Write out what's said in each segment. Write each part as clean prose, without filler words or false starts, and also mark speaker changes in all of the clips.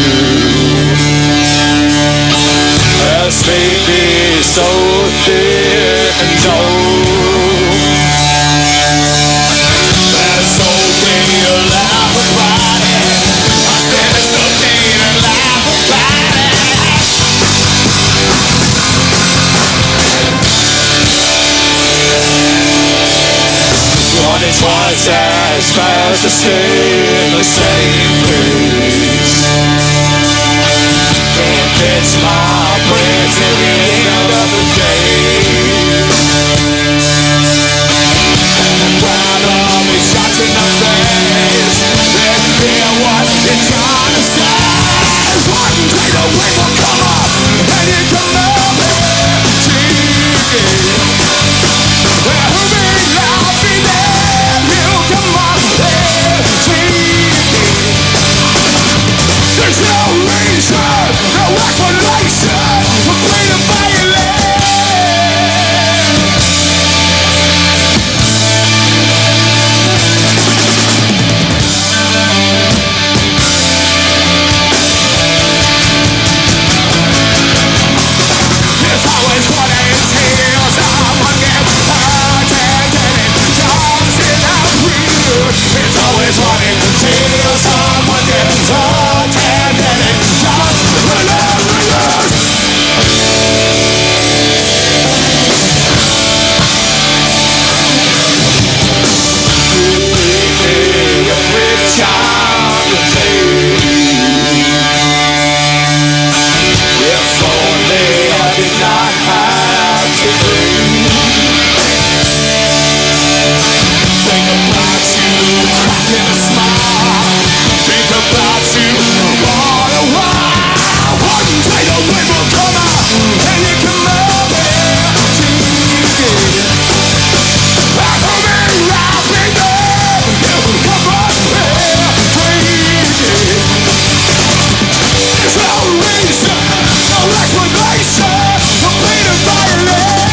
Speaker 1: Her sleep is so thick and old. There's something to laugh about it. I said there's something to laugh about it. Running twice as fast to stay in the same place. Can't catch my breath till the end of the day. And the crowd of me shots in the face. Let me hear what you're trying to say. One day the wind will come up and you can love me. Well, be laughing there, you come on there, there's no reason, no explanation for freedom violence. There's always one until someone gets hurt and it comes in out weird. It's always running until someone gets hurt and it comes hilarious. Every time you take, if only I did not have to think about you cracking a smile. Think about you all a while. One day the wind will come out and you can love it. I will be laughing there. You come on here, crazy. There's no reason, no explanation for bleeding violence.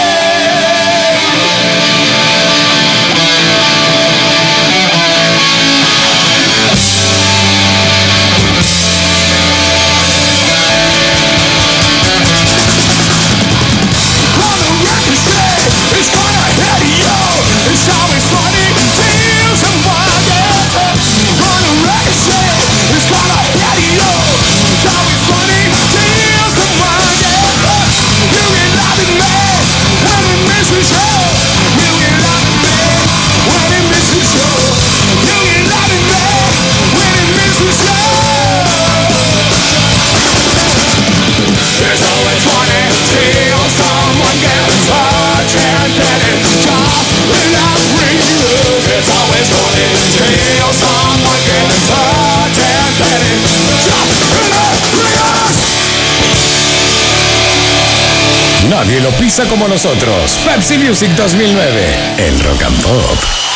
Speaker 1: On the record say, it's gonna hit you. It's always funny till someone gets hurt. On the record say, it's gonna hit you. It's always funny till someone gets hurt. You get loving me, and it misses you. You get loving me, when it misses you. You get loving me, when it misses you. There's always one until someone gets hurt and then it's gone without reason. There's always one until someone gets hurt and then it's gone without reason.
Speaker 2: Nadie lo pisa como nosotros. Pepsi Music 2009, el rock and pop.